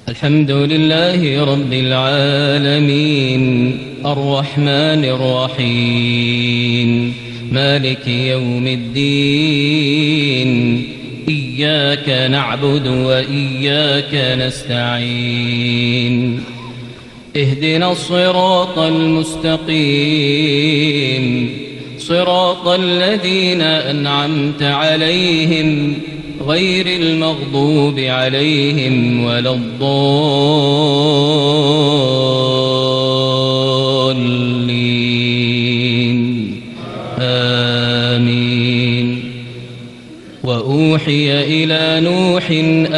الحمد لله رب العالمين الرحمن الرحيم مالك يوم الدين إياك نعبد وإياك نستعين اهدنا الصراط المستقيم صراط الذين أنعمت عليهم غير المغضوب عليهم ولا الضالين آمين. وأوحي إلى نوح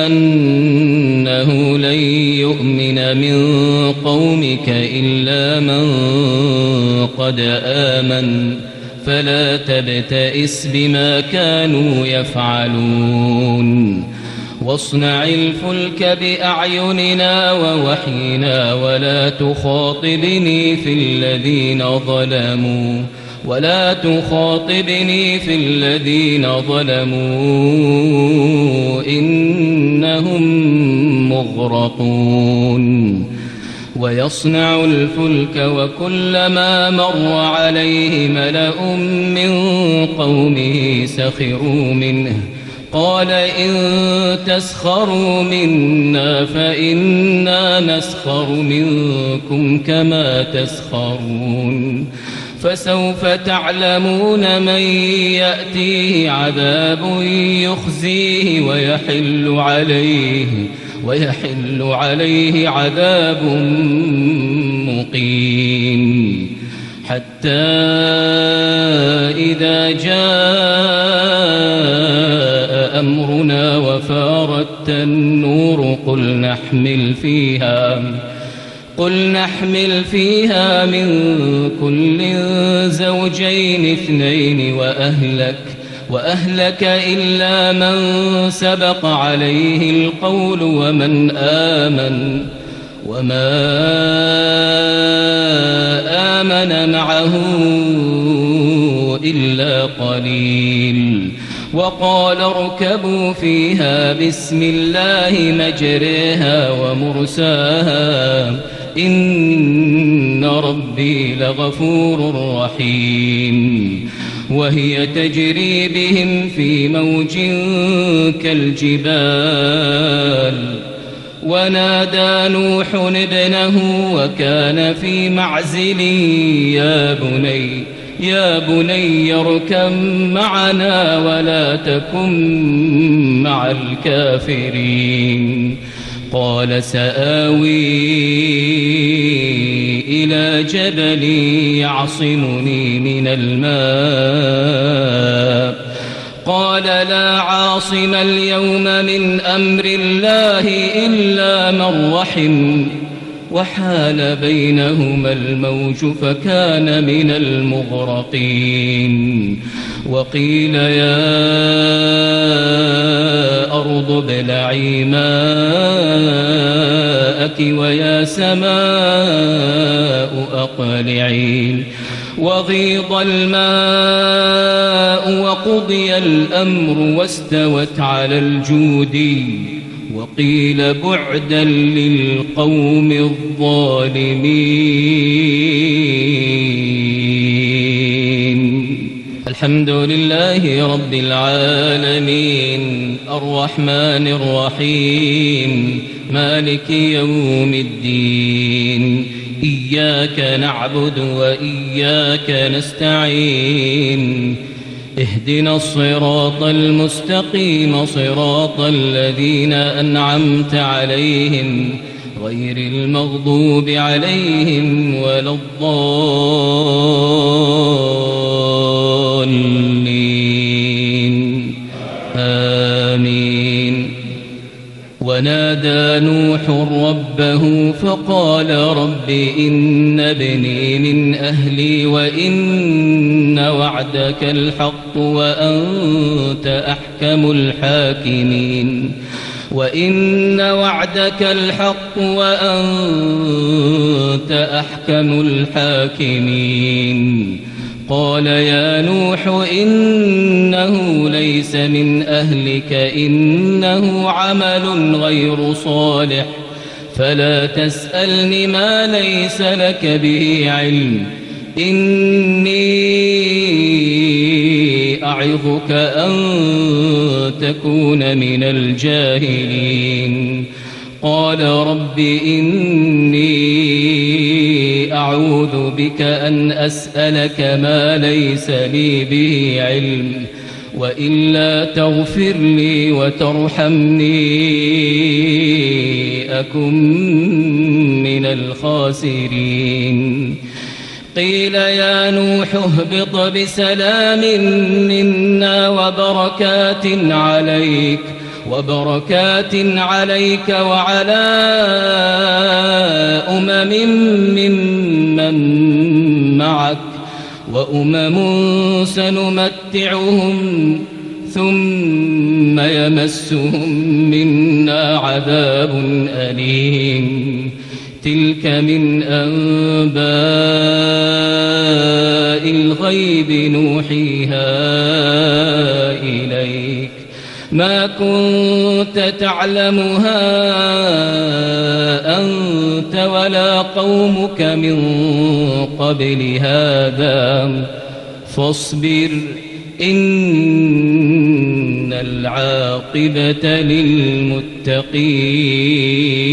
أنه لن يؤمن من قومك إلا من قد آمن فلا تبتئس بما كانوا يفعلون واصنع الفلك بأعيننا ووحينا ولا تخاطبني في الذين ظلموا إنهم مغرقون. ويصنع الفلك وكلما مر عليه ملأ من قومه سخروا منه قال إن تسخروا منا فإنا نسخر منكم كما تسخرون فسوف تعلمون من يأتيه عذاب يخزيه ويحل عليه عذاب مقيم. حتى إذا جاء أمرنا وفارت النور قل نحمل فيها من كل زوجين اثنين وأهلك إلا من سبق عليه القول وما آمن معه إلا قليل. وقال اركبوا فيها بسم الله مجريها ومرساها إن ربي لغفور رحيم. وهي تجري بهم في موج كالجبال ونادى نوح ابنه وكان في معزل يا بني اركب معنا ولا تكن مع الكافرين. قال سآوي إلى جبل يعصمني من الماء قال لا عاصم اليوم من أمر الله إلا من رحم وحال بينهما الموج فكان من المغرقين. وقيل يا أرض ابلعي ماءك ويا سماء أقلعي وغيض الماء وقضي الأمر واستوت على الجودي وقيل بعدا للقوم الظالمين. الحمد لله رب العالمين الرحمن الرحيم مالك يوم الدين إياك نعبد وإياك نستعين اهدنا الصراط المستقيم صراط الذين أنعمت عليهم غير المغضوب عليهم ولا الضالين آمين. ونادى نوح ربه فقال رب إن ابني من أهلي وإن وعدك الحق وأنت أحكم الحاكمين. قال يا نوح إنه ليس من أهلك إنه عمل غير صالح فلا تسألني ما ليس لك به علم إني أعظك أن تكون من الجاهلين قال رب إني أعوذ بك أن أسألك ما ليس لي به علم وإلا تغفر لي وترحمني أكن من الخاسرين قيل يا نوح اهبط بسلام منا وبركات عليك وعلى ممن معك سنمتعهم ثم يمسهم منا عذاب أليم تلك من أنباء الغيب نوحيها إليك ما كنت تعلمها أنت ولا قومك من قبل هذا فاصبر إن العاقبة للمتقين